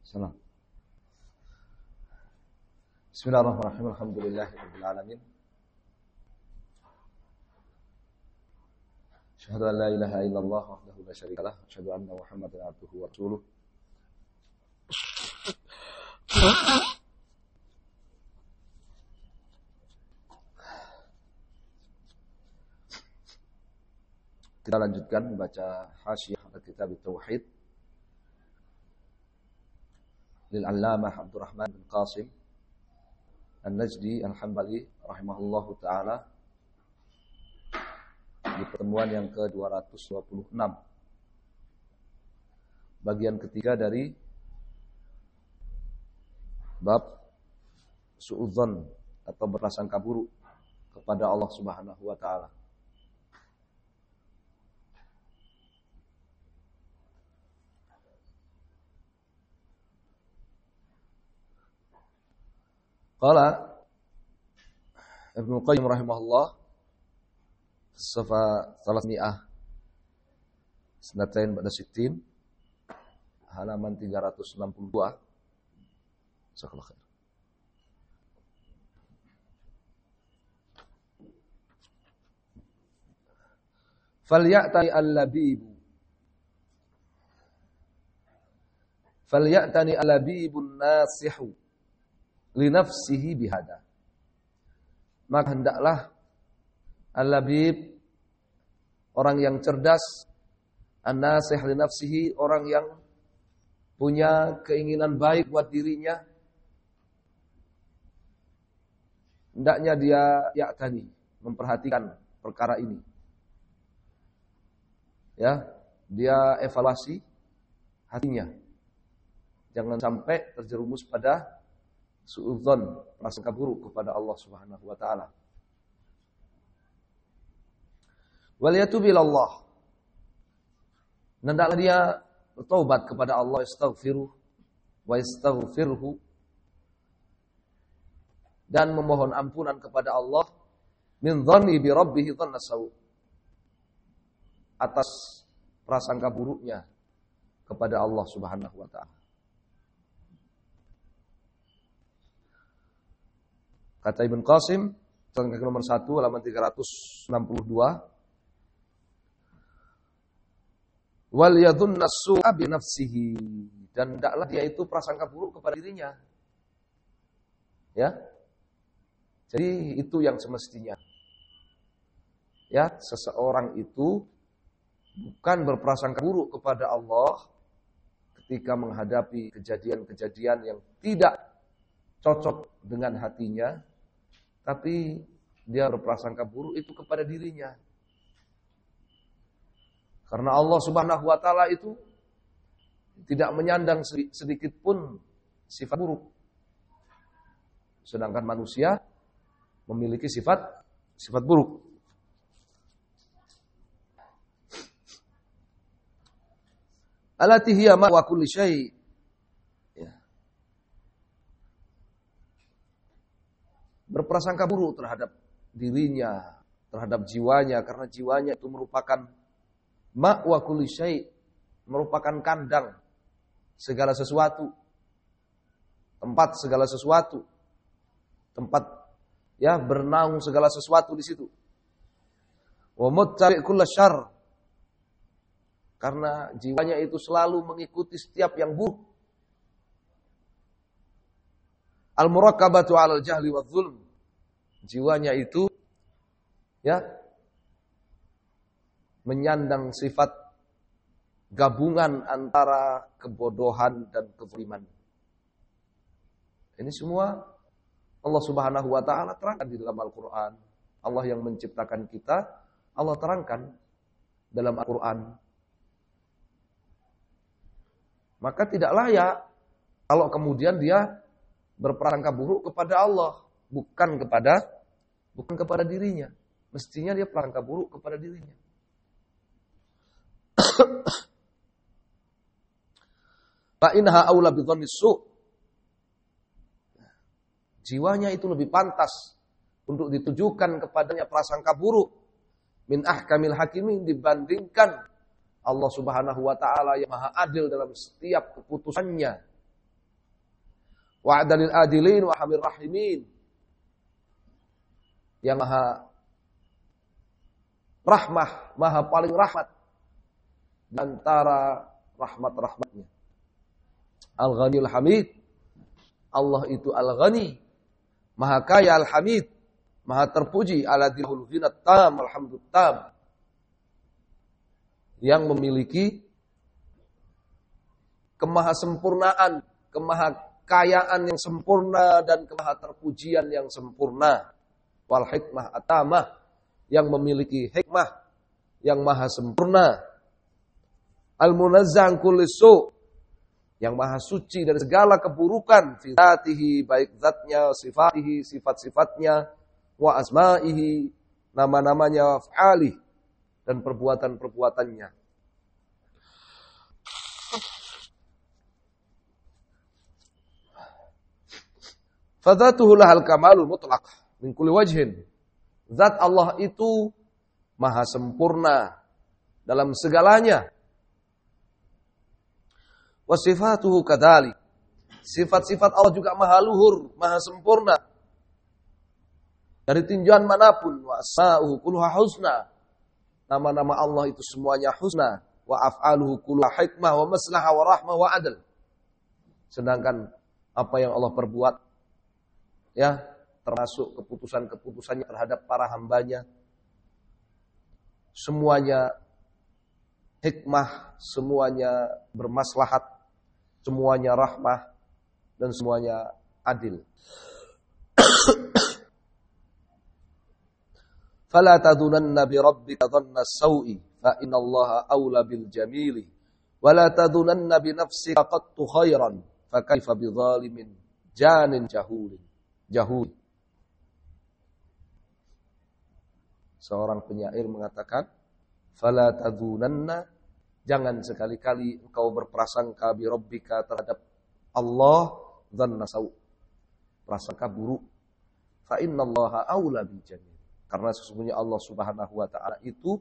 Salam. Bismillahirrahmanirrahim. Alhamdulillahirabbil alamin. Asyhadu an la ilaha illallah wahdahu la syarika lah, asyhadu anna Muhammadan abduhu wa rasuluh. Kita lanjutkan membaca Hasyiah Kitab Tauhid lil Allamah Abdurrahman bin Qasim An-Najdi Al-Hambali rahimahullahu taala di pertemuan yang ke-226, bagian ketiga dari bab suudzon atau berprasangka buruk kepada Allah Subhanahu wa taala. Qala Ibnu Qayyim rahimahullah Safa 300 Sanatain pada 60 halaman 362. Jazakallahu khair. Falyatani al-labibun nasihu li nafsihi bihada. Maka hendaklah al-labib, orang yang cerdas, an-nasih li nafsihi, orang yang punya keinginan baik buat dirinya, hendaknya dia ya'tani, memperhatikan perkara ini. Ya, dia evaluasi hatinya. Jangan sampai terjerumus pada suudzon, prasangka buruk kepada Allah Subhanahu wa taala. Wal yatub ilallah. Hendaklah dia bertaubat kepada Allah, yastaghfiruhu dan memohon ampunan kepada Allah min dhanni bi rabbih dhanna sawu, atas prasangka buruknya kepada Allah Subhanahu wa taala. Kata Ibn Qasim, catatan nomor 1 halaman 362. Wal yadhunna su'a bi nafsihi, dan hendaklah dia itu prasangka buruk kepada dirinya. Ya. Jadi itu yang semestinya. Ya, seseorang itu bukan berprasangka buruk kepada Allah ketika menghadapi kejadian-kejadian yang tidak cocok dengan hatinya, tapi dia berprasangka buruk itu kepada dirinya. Karena Allah Subhanahu wa taala itu tidak menyandang sedikit pun sifat buruk. Sedangkan manusia memiliki sifat buruk. Allati hiya ma wa kulli syai'. Berprasangka buruk terhadap dirinya, terhadap jiwanya, karena jiwanya itu merupakan ma'wa kulli syai', merupakan kandang segala sesuatu, tempat segala sesuatu, tempat ya bernaung segala sesuatu di situ. Wa muttabi' kulla syarr, karena jiwanya itu selalu mengikuti setiap yang buruk. Al-murakkabatu 'alal jahli wa dzulm. Jiwanya itu ya menyandang sifat gabungan antara kebodohan dan kezaliman. Ini semua Allah Subhanahu wa taala terangkan di dalam Al-Qur'an. Allah yang menciptakan kita, Allah terangkan dalam Al-Qur'an. Maka tidak layak kalau kemudian dia berprasangka buruk kepada Allah, bukan kepada dirinya. Mestinya dia prasangka buruk kepada dirinya. Fa inha aula bi dhanni su'. Jiwanya itu lebih pantas untuk ditujukan kepadanya prasangka buruk min ahkamil hakimin, dibandingkan Allah Subhanahu wa taala yang maha adil dalam setiap keputusannya. wa adalil adilin wa hamir rahimin. Yang maha rahmah, maha paling rahmat di antara rahmat-rahmatnya. Al-Ghaniyul Hamid. Allah itu Al-Ghani, maha kaya Al-Hamid, maha terpuji, aladihul ghinat tam, alhamdulillah tam. Yang memiliki kemahasempurnaan, kemahakayaan yang sempurna dan kemahaterpujian yang sempurna. Wal hikmah atamah, yang memiliki hikmah yang maha sempurna. Al-munazzah an kulli su', yang maha suci dari segala keburukan, fi dzatihi, baik zatnya, sifatihi, sifat-sifatnya, wa asma'ihi, nama-namanya, af'alih, dan perbuatan-perbuatannya. Fadzatuhu lahal kamalul mutlaq min kulli wajhin. Zat Allah itu maha sempurna dalam segalanya. Wa sifatuhu kadzalik. Sifat-sifat Allah juga maha luhur, maha sempurna. Dari tinjauan manapun, wa asma'uhu kulluha husna. Nama-nama Allah itu semuanya husna. Wa af'aluhu kulluha hikmah wa maslahah wa rahmah wa adl. Sedangkan apa yang Allah perbuat, ya, termasuk keputusan-keputusannya terhadap para hambanya, semuanya hikmah, semuanya bermaslahat, semuanya rahmah, dan semuanya adil. Fala tadunanna bi rabbika dhanna as-sau'i fa innallaha aula bil jamili wa la tadunanna bi nafsika qattu khairan fa kaifa bi zalimin janin jahul. Seorang penyair mengatakan, fala tadunanna, jangan sekali-kali engkau berprasangka bi rabbika terhadap Allah dhanna sau', prasangka buruk. Fa innallaha aula bil jamil. Karena sesungguhnya Allah Subhanahu wa taala itu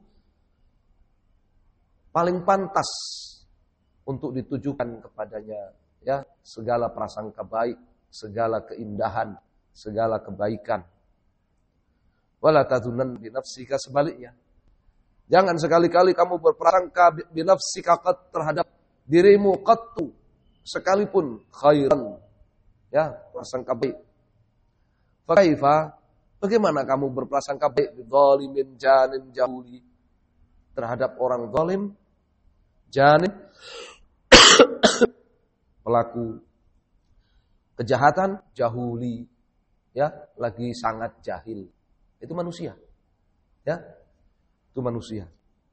paling pantas untuk ditujukan kepadanya, ya, segala prasangka baik, segala keindahan, segala kebaikan. Wala tadzunan bi nafsika, sebaliknya. Jangan sekali-kali kamu berprasangka bi nafsika terhadap dirimu qattu, sekalipun khairan, ya, prasangka baik. Fa kaifa, bagaimana kamu berprasangka baik zalimin janin jahuli, terhadap orang zalim, janin, pelaku kejahatan, jahuli, ya, lagi sangat jahil. Itu manusia. Ya. Itu manusia.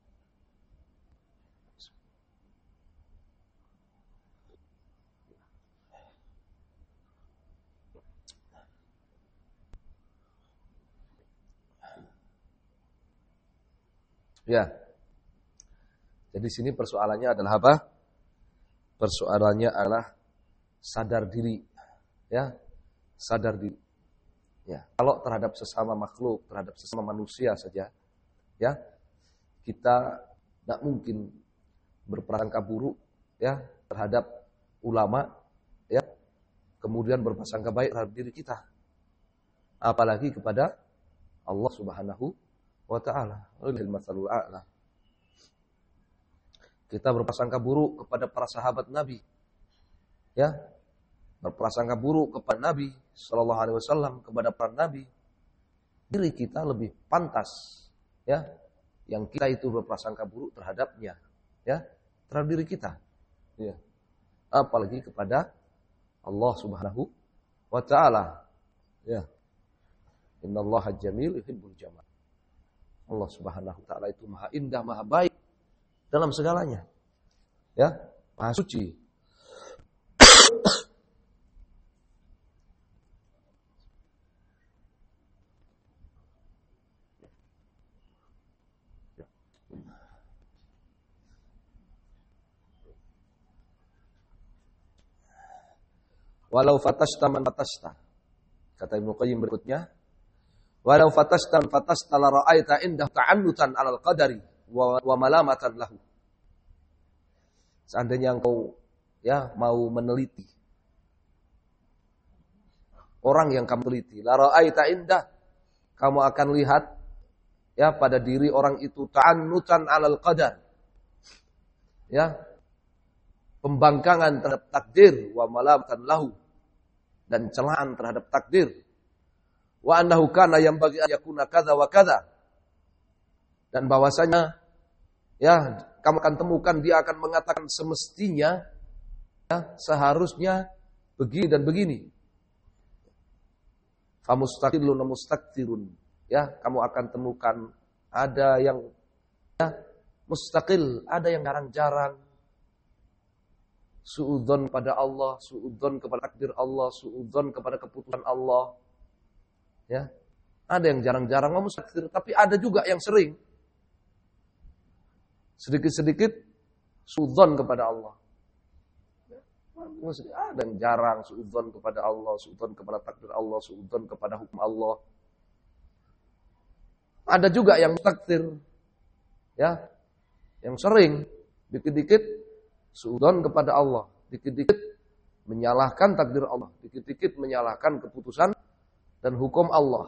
Ya. Jadi sini persoalannya adalah apa? Persoalannya adalah sadar diri. Ya. Sadar diri. Ya, kalau terhadap sesama makhluk, terhadap sesama manusia saja, ya, kita tidak mungkin berprasangka buruk, ya, terhadap ulama, ya, kemudian berprasangka baik terhadap diri kita, apalagi kepada Allah Subhanahu wa taala. Walillahil a'la. Kita berprasangka buruk kepada para sahabat Nabi, ya, berprasangka buruk kepada Nabi Sallallahu Alaihi Wasallam, kepada para Nabi, diri kita lebih pantas, ya, yang kita itu berprasangka buruk terhadapnya, ya, terhadap diri kita, ya, apalagi kepada Allah Subhanahu wa Ta'ala, ya. Innallaha jamil yuhibbul jamal. Allah Subhanahu wa Ta'ala itu maha indah, maha baik dalam segalanya, ya, maha suci. Walau fatashta man fatashta. Kata Ibnu Qayyim berikutnya, walau fatashta man fatashta la ra'aita indahu ta'annutan 'alal qadari wa malamatan lahu. Seandainya engkau, ya, mau meneliti orang yang kamu teliti. La ra'aita indah, kamu akan lihat ya pada diri orang itu ta'annutan 'alal qadar. Ya. Pembangkangan terhadap takdir wa malamatan lahu, dan celaan terhadap takdir. Wa annahu kana yanbaghi an yakuna kadza wa kadza. Dan bahwasanya ya kamu akan temukan dia akan mengatakan semestinya ya, seharusnya begini dan begini. Famustaqillun wa mustakthirun. Ya, kamu akan temukan ada yang ya, mustaqil, ada yang jarang-jarang. Suudzon pada Allah, suudzon kepada takdir Allah, suudzon kepada keputusan Allah. Ya. Ada yang jarang-jarang ngomong mustakthir, tapi ada juga yang sering. Sedikit-sedikit suudzon kepada Allah. Ada yang jarang suudzon kepada Allah, suudzon kepada takdir Allah, suudzon kepada hukum Allah. Ada juga yang takdir, ya, yang sering, dikit-dikit suudzon kepada Allah, dikit-dikit menyalahkan takdir Allah, dikit-dikit menyalahkan keputusan dan hukum Allah.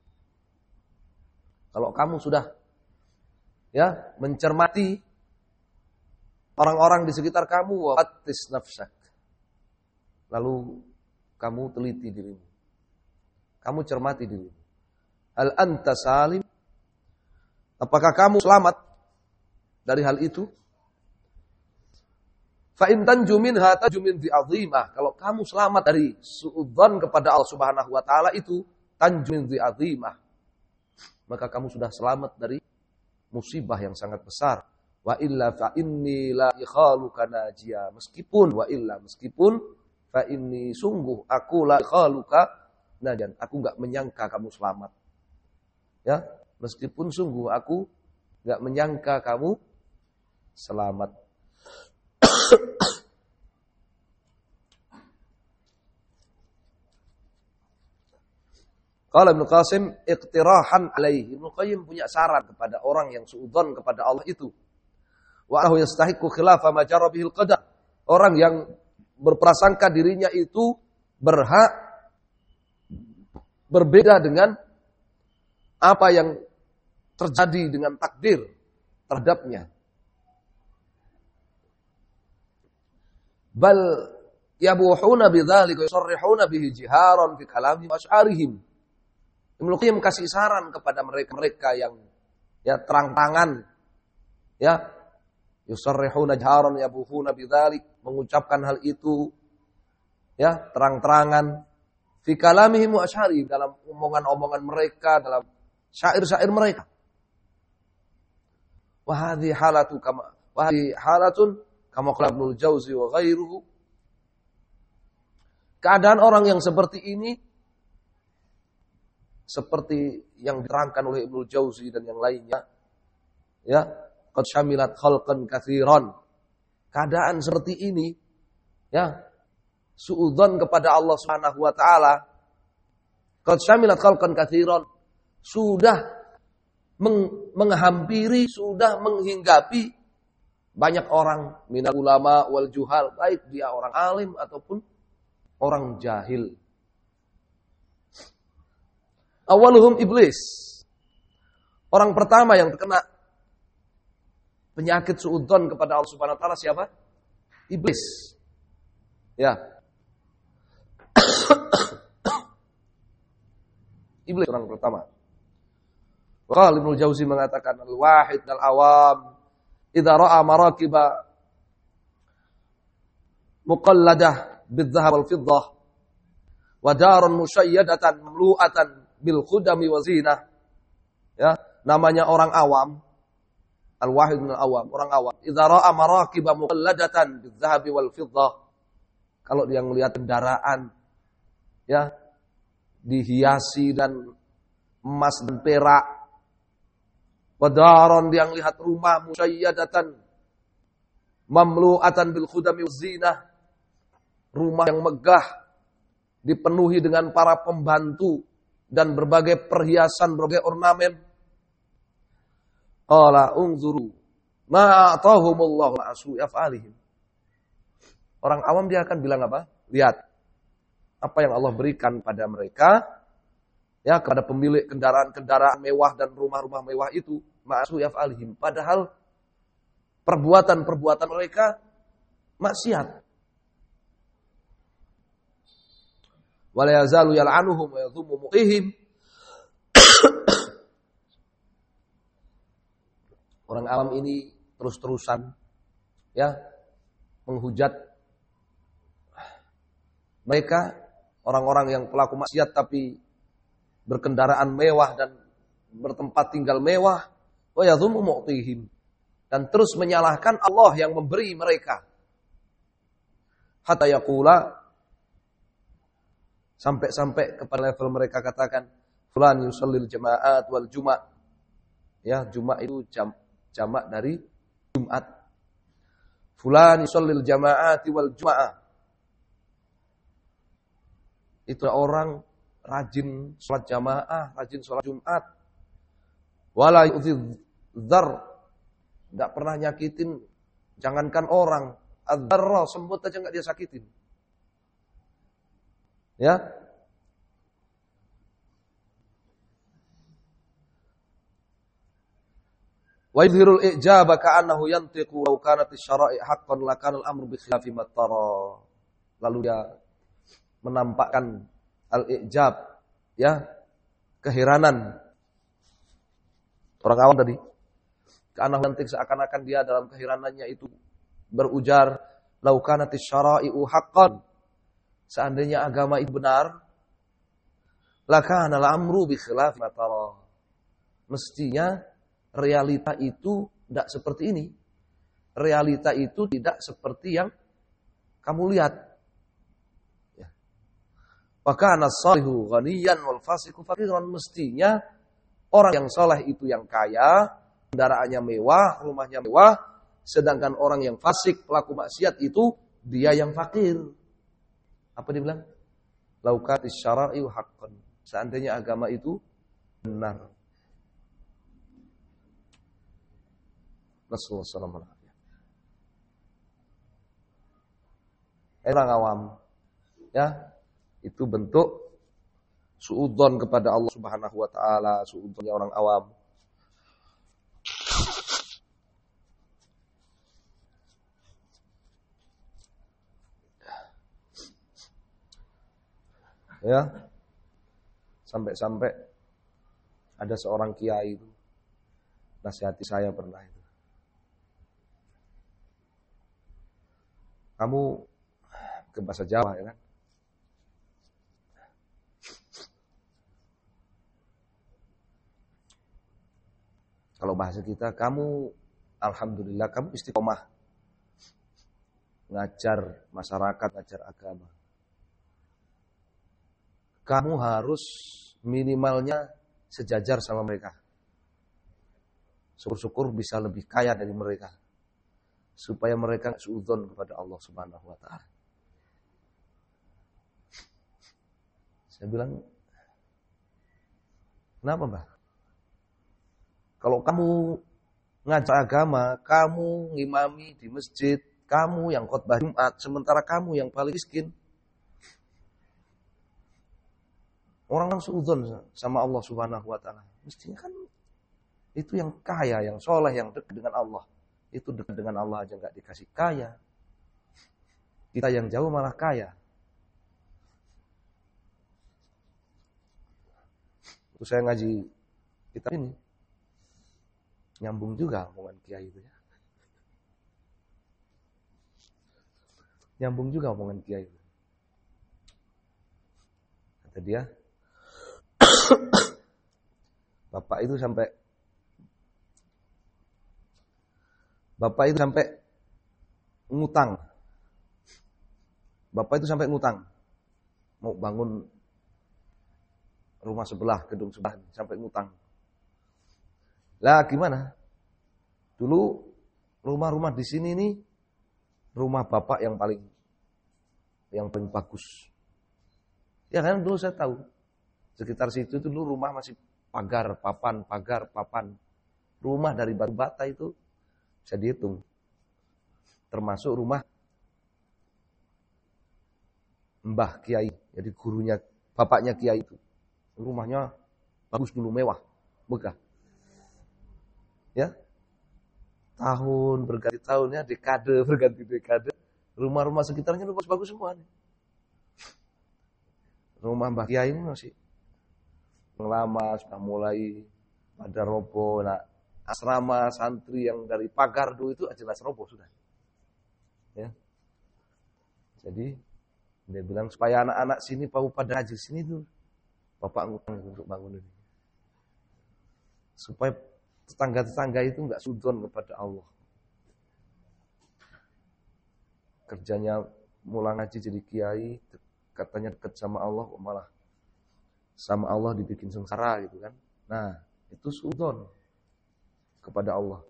Kalau kamu sudah, ya, mencermati orang-orang di sekitar kamu, wafattis nafsak. Lalu kamu teliti dirimu. Kamu cermati dirimu. Hal anta salim? Apakah kamu selamat dari hal itu? Fa in tanju minha tanju min dhi'azimah. Kalau kamu selamat dari suudzon kepada Allah Subhanahu wa taala itu, tanju min dhi'azimah. Maka kamu sudah selamat dari musibah yang sangat besar. Wa illa fa inni la ikhaluka najia. Meskipun fa inni sungguh aku la ikhaluka najan. Aku enggak menyangka kamu selamat. Ya, meskipun sungguh aku enggak menyangka kamu selamat. Qala Ibnu Qasim iqtirahan alaihi. Ibnu Qayyim punya saran kepada orang yang suudzon kepada Allah itu. Wa annahu yastahiqqu khilafa ma jara bihil qadar. Orang yang berprasangka dirinya itu berhak berbeda dengan apa yang terjadi dengan takdir terhadapnya. Bal yabuhuna bidzalika yusarrihuna bihi jiharan fi kalamihim wa asy'arihim. Ibnu Qayyim kasih saran kepada mereka yang ya terang-terangan ya yusarrihuna jiharan yabuhuna bidzalik, mengucapkan hal itu ya terang-terangan fi kalamihim wa asy'arihim, dalam omongan-omongan mereka, dalam syair-syair mereka. Wa hadhihi halatun kama qala Ibnu Jauzi wa ghairuhu. Keadaan orang yang seperti ini seperti yang diterangkan oleh Ibnu Jauzi dan yang lainnya, ya, qad syamilat khalqan katsiran. Keadaan seperti ini, ya, suudzon kepada Allah Subhanahu wa taala, qad syamilat khalqan katsiran, sudah menghampiri, sudah menghinggapi banyak orang, minal ulama wal juhal, baik dia orang alim ataupun orang jahil. Awaluhum iblis. Orang pertama yang terkena penyakit suudzon kepada Allah Subhanahu wa taala siapa? Iblis. Ya. Iblis orang pertama. Qala Ibnu Jauzi mengatakan al-wahid al-awam idza ra'a marakiba muqalladah bil-dhahab wal-fiddah wa daran musyayyadatan mamlu'atan bil khudami wa zinah. Ya, namanya orang awam. Al-wahid min al-awam, orang awam. Idza ra'a marakiba muqalladatan bil-dhahabi wal-fiddah. Kalau dia melihat kendaraan ya dihiasi dan emas dan perak. Wa daran, dia melihat rumah musyayyadatan mamlu'atan bil khudami wa zinah. Rumah yang megah dipenuhi dengan para pembantu dan berbagai perhiasan, berbagai ornamen. Qala unzuru ma atahumullahu ma'asu af'alihim. Orang awam dia akan bilang apa? Lihat. apa yang Allah berikan pada mereka, ya, kepada pemilik kendaraan-kendaraan mewah dan rumah-rumah mewah itu, ma'asu yaf'alihim, padahal perbuatan-perbuatan mereka maksiat. Wala yazalu yal'anuhum wa yadhummu muqihim. Orang awam ini terus-terusan, ya, menghujat mereka, orang-orang yang pelaku maksiat tapi berkendaraan mewah dan bertempat tinggal mewah, wa yadhummu muqihim, dan terus menyalahkan Allah yang memberi mereka. Hatta yaqula, sampai kepada level mereka katakan, fulan yusallil jama'at wal juma'. Ya, juma' itu jamak dari Jumat. Fulan yusallil jama'ati wal juma'ah. Itu orang rajin sholat jamaah, rajin sholat Jumat. Wala yu'dhi dzar, enggak pernah nyakitin, jangankan orang, adzarra, semut aja enggak dia sakitin. Ya. Wa yadhhirul ijaba ka'annahu yantiqu law kanat asy-syara'i haqqan lakana al-amru bi khilafi ma tara. Lalu dia menampakkan al-ijab, ya, keheranan. Orang awam tadi, ka'annahu yantiq, seakan-akan dia dalam keheranannya itu berujar, law kanat asy-syara'i'u haqqan, seandainya agama itu benar, lakana al-amru bi khilafi ma tara. Mestinya realita itu tidak seperti ini. Realita itu tidak seperti yang kamu lihat. Ya. Wa kana as-salihu ghaniyan wal fasiqu faqiran. Mestinya orang yang saleh itu yang kaya, kendaraannya mewah, rumahnya mewah, sedangkan orang yang fasik, pelaku maksiat itu dia yang fakir. Apa dia bilang? Laukatis syara'i haqqan. Seandainya agama itu benar. Nasallallahu alaihi wasallam. Orang awam, ya, itu bentuk suudzon kepada Allah Subhanahu wa taala, suudzonnya orang awam. Ya. Sampai-sampai ada seorang kiai itu nasihati saya pernah itu. Kamu ke bahasa Jawa, ya kan? Kalau bahasa kita, kamu alhamdulillah kamu istiqomah ngajar masyarakat, ngajar agama. Kamu harus minimalnya sejajar sama mereka. Syukur-syukur bisa lebih kaya dari mereka. Supaya mereka suudzon kepada Allah Subhanahu wa taala. Saya bilang, kenapa, Mbah? Kalau kamu ngajar agama, kamu ngimami di masjid, kamu yang khotbah Jumat, sementara kamu yang paling miskin. Orang kan suudzon sama Allah Subhanahu wa taala. Mestinya kan itu yang kaya, yang soleh, yang dekat dengan Allah. Itu dekat dengan Allah aja nggak dikasih kaya. Kita yang jauh malah kaya. Itu saya ngaji kitab ini. Nyambung juga omongan kiai itu ya. Nyambung juga omongan kiai itu. Kata dia, Bapak itu sampai ngutang. Bapak itu sampai ngutang. Mau bangun rumah sebelah, gedung sebelah, sampai ngutang. Lah gimana? Dulu rumah-rumah di sini nih, rumah Bapak yang paling bagus. Ya kan dulu saya tahu. Sekitar situ dulu rumah masih pagar, papan. Rumah dari batu bata itu bisa dihitung. Termasuk rumah mbah kiai, jadi gurunya, bapaknya kiai itu. Rumahnya bagus dulu, mewah, megah. Ya, tahun berganti tahunnya, dekade berganti dekade, rumah-rumah sekitarnya bagus-bagus semua. Rumah mbah kiai masih lama, sudah mulai pada roboh. Nah, asrama santri yang dari pagar dulu itu jelas roboh sudah. Ya. Jadi dia bilang supaya anak-anak sini mau pada haji sini tuh, bapak ngutang untuk bangun ini. Supaya tetangga-tetangga itu enggak sudon kepada Allah. Kerjanya mulai ngaji jadi kiai, katanya dekat sama Allah, malah sama Allah dibikin sengsara gitu kan. Nah, itu sudon kepada Allah.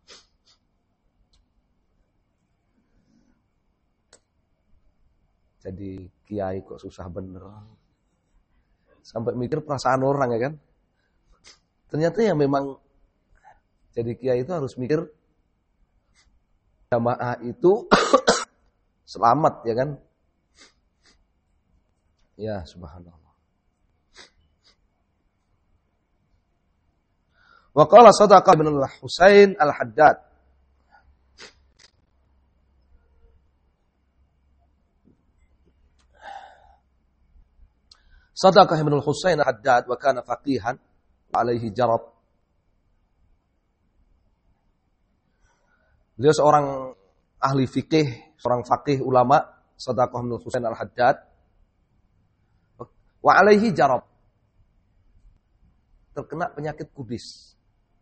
Jadi kiai kok susah bener. Sampai mikir perasaan orang ya kan. Ternyata ya memang jadi kiai itu harus mikir jamaah itu selamat ya kan. Ya subhanallah. Wa qala Sadaqah bin Husain al-Haddad. Sadaqah bin Husain al-Haddad wa kana faqihan alaihi jarab. Beliau seorang ahli fikih, seorang faqih ulama, Sadaqah bin Husain al-Haddad. Wa alaihi jarab. Terkena penyakit kudis.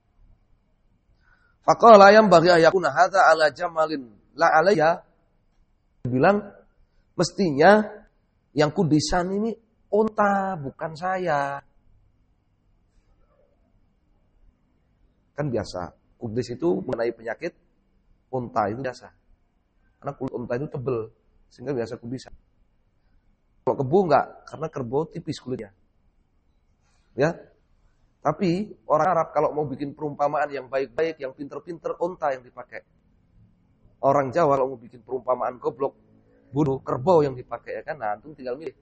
Faqala yanbaghi an yakuna hadza ala jamalin la alayya. Bilang mestinya yang kudisan ini unta bukan saya. Kan biasa, kudis itu mengenai penyakit unta itu biasa. Karena kulit unta itu tebel, sehingga biasa kudisan. Kalau kebo enggak, karena kerbau tipis kulitnya. Ya. Tapi orang Arab kalau mau bikin perumpamaan yang baik-baik, yang pinter-pinter, unta yang dipakai. Orang Jawa kalau mau bikin perumpamaan goblok, bodoh, kerbau yang dipakai ya kan. Nah, antum tinggal milih.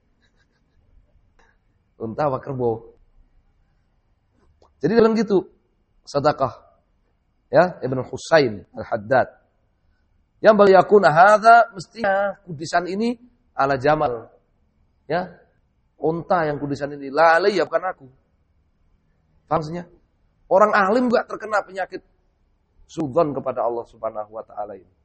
Unta apa kerbau. Jadi dalam gitu, Sadaqah ya Ibnu Husain al-Haddad. Yang bal yakuna hadza mestinya kudisan ini ala jamal. Ya. Unta yang kudisan ini la alayya bukan aku. Paham maksudnya? Orang alim enggak terkena penyakit sudzon kepada Allah Subhanahu wa taala ini.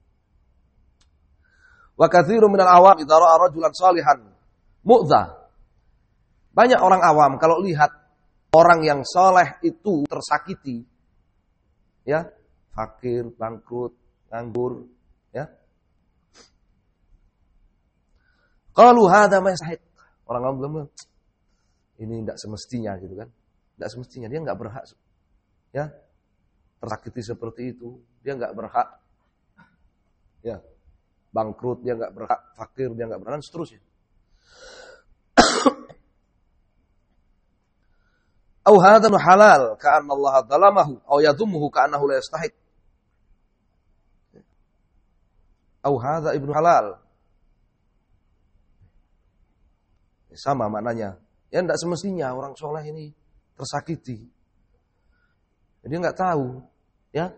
Wa katsirun minal awam idza ra'a rajulan salihan mu'dza. Banyak orang awam kalau lihat orang yang soleh itu tersakiti, ya, fakir, bangkrut, nganggur, ya. Qalu hadza ma yastahik. Orang awam bilang, ini tidak semestinya gitu kan. Tidak semestinya, dia enggak berhak. Ya. Tersakiti seperti itu, dia enggak berhak. Ya. Bangkrut dia enggak berhak, fakir dia enggak berhak, dan seterusnya. Au hadza halal ka'anna Allah dzalamahu aw yadhumuhu ka'annahu la yastahiq. Au hadza ibnu halal. Sama maknanya. Ya enggak semestinya orang soleh ini tersakiti. Jadi enggak tahu, ya.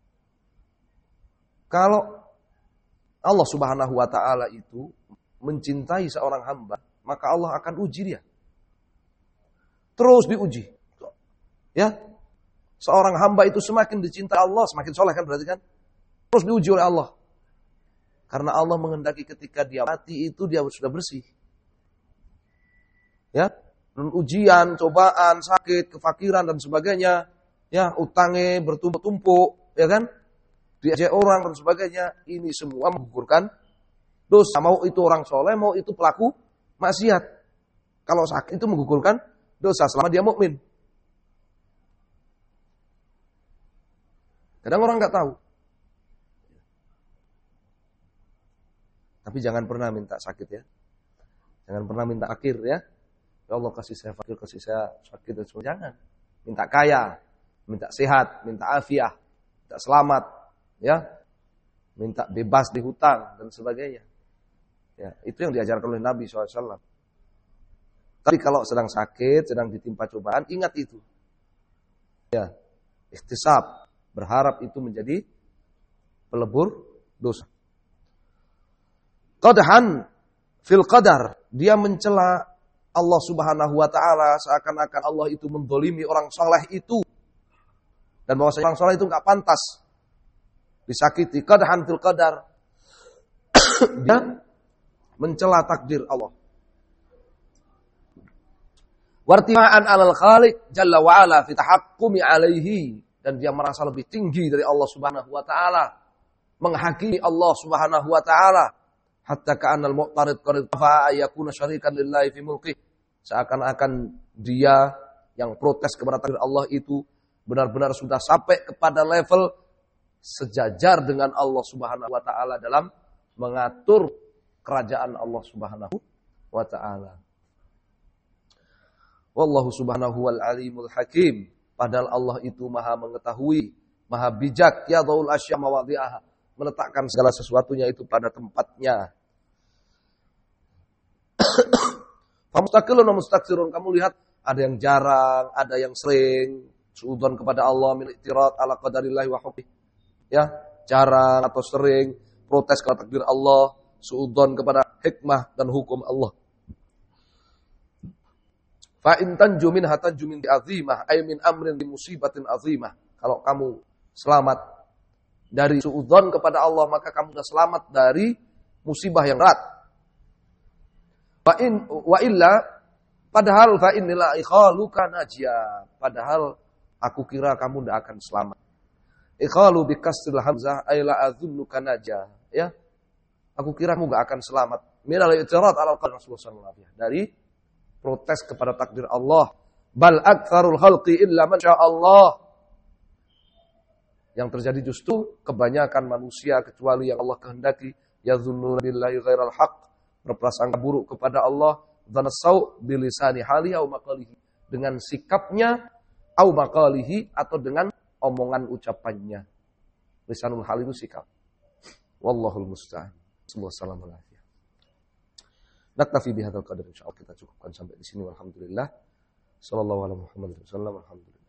Kalau Allah Subhanahu wa taala itu mencintai seorang hamba, maka Allah akan uji dia. Terus diuji. Ya. Seorang hamba itu semakin dicintai Allah, semakin soleh kan berarti kan? Terus diuji oleh Allah. Karena Allah menghendaki ketika dia mati itu dia sudah bersih. Ya. Dan ujian, cobaan, sakit, kefakiran dan sebagainya, ya, utangnya bertumpuk-tumpuk, ya kan? Diajak orang dan sebagainya, ini semua menggugurkan dosa. Mau itu orang soleh, mau itu pelaku maksiat. Kalau sakit itu menggugurkan dosa selama dia mukmin. Kadang orang nggak tahu. Tapi jangan pernah minta sakit ya. Jangan pernah minta akhir ya. Ya Allah kasih saya fakir, kasih saya sakit dan sebagainya. Jangan. Minta kaya, minta sehat, minta afiah, minta selamat, ya. Minta bebas di hutang dan sebagainya. Ya, itu yang diajarkan oleh Nabi SAW. Tapi kalau sedang sakit, sedang ditimpa cobaan, ingat itu. Ya, ihtisab, berharap itu menjadi pelebur dosa. Qadhan fil qadar, dia mencela Allah Subhanahu wa taala seakan-akan Allah itu mendolimi orang saleh itu. Dan bahwasanya orang saleh itu enggak pantas disakiti. Qadhan fil qadar. Dia mencela takdir Allah. Wartifa'an 'alal khaliq jalla wa 'ala fi tahakkumi 'alaihi, dan dia merasa lebih tinggi dari Allah Subhanahu wa taala, menghakimi Allah Subhanahu wa taala, hatta ka'annal mu'tarid qad fa'a yakuna syarikan lillahi fi mulki, seakan-akan dia yang protes kepada takdir Allah itu benar-benar sudah sampai kepada level sejajar dengan Allah Subhanahu wa taala dalam mengatur kerajaan Allah Subhanahu wa taala. Wallahu subhanahu wal alimul hakim. Padahal Allah itu maha mengetahui, maha bijak. Ya dhaul asya mawadhi'aha, meletakkan segala sesuatunya itu pada tempatnya. Famustaqilun wa mustaksirun, kamu lihat ada yang jarang, ada yang sering suudzon kepada Allah, min i'tirad ala qadarillahi wa hukmi. Ya, jarang atau sering protes kepada takdir Allah, suudzon kepada hikmah dan hukum Allah. Fa in tanju minha tanju min azimah ay min amrin bi musibatin azimah. Kalau kamu selamat dari suudzon kepada Allah, maka kamu sudah selamat dari musibah yang berat. Wa illa padahal fa innila ikhaluka najia, padahal aku kira kamu tidak akan selamat. Ikhalu bi kasril hamzah ay la azunnuka najia, ya. Aku kira kamu enggak akan selamat. Minal i'tirad ala qadar Rasulullah sallallahu alaihi wasallam, dari protes kepada takdir Allah. Bal aktsarul khalqi illa man syaa Allah. Yang terjadi justru kebanyakan manusia kecuali yang Allah kehendaki, yadzunnuna billahi ghairal haqq, berprasangka buruk kepada Allah, dzanasau bilisani hali au maqalihi, dengan sikapnya, au maqalihi, atau dengan omongan ucapannya. Lisanul hal itu sikap. Wallahul musta'an. Sallallahu alaihi. Naktafi bihadzal qadar, insyaallah kita cukupkan sampai di sini. Walhamdulillah. Sallallahu alaihi wasallam. Alhamdulillah.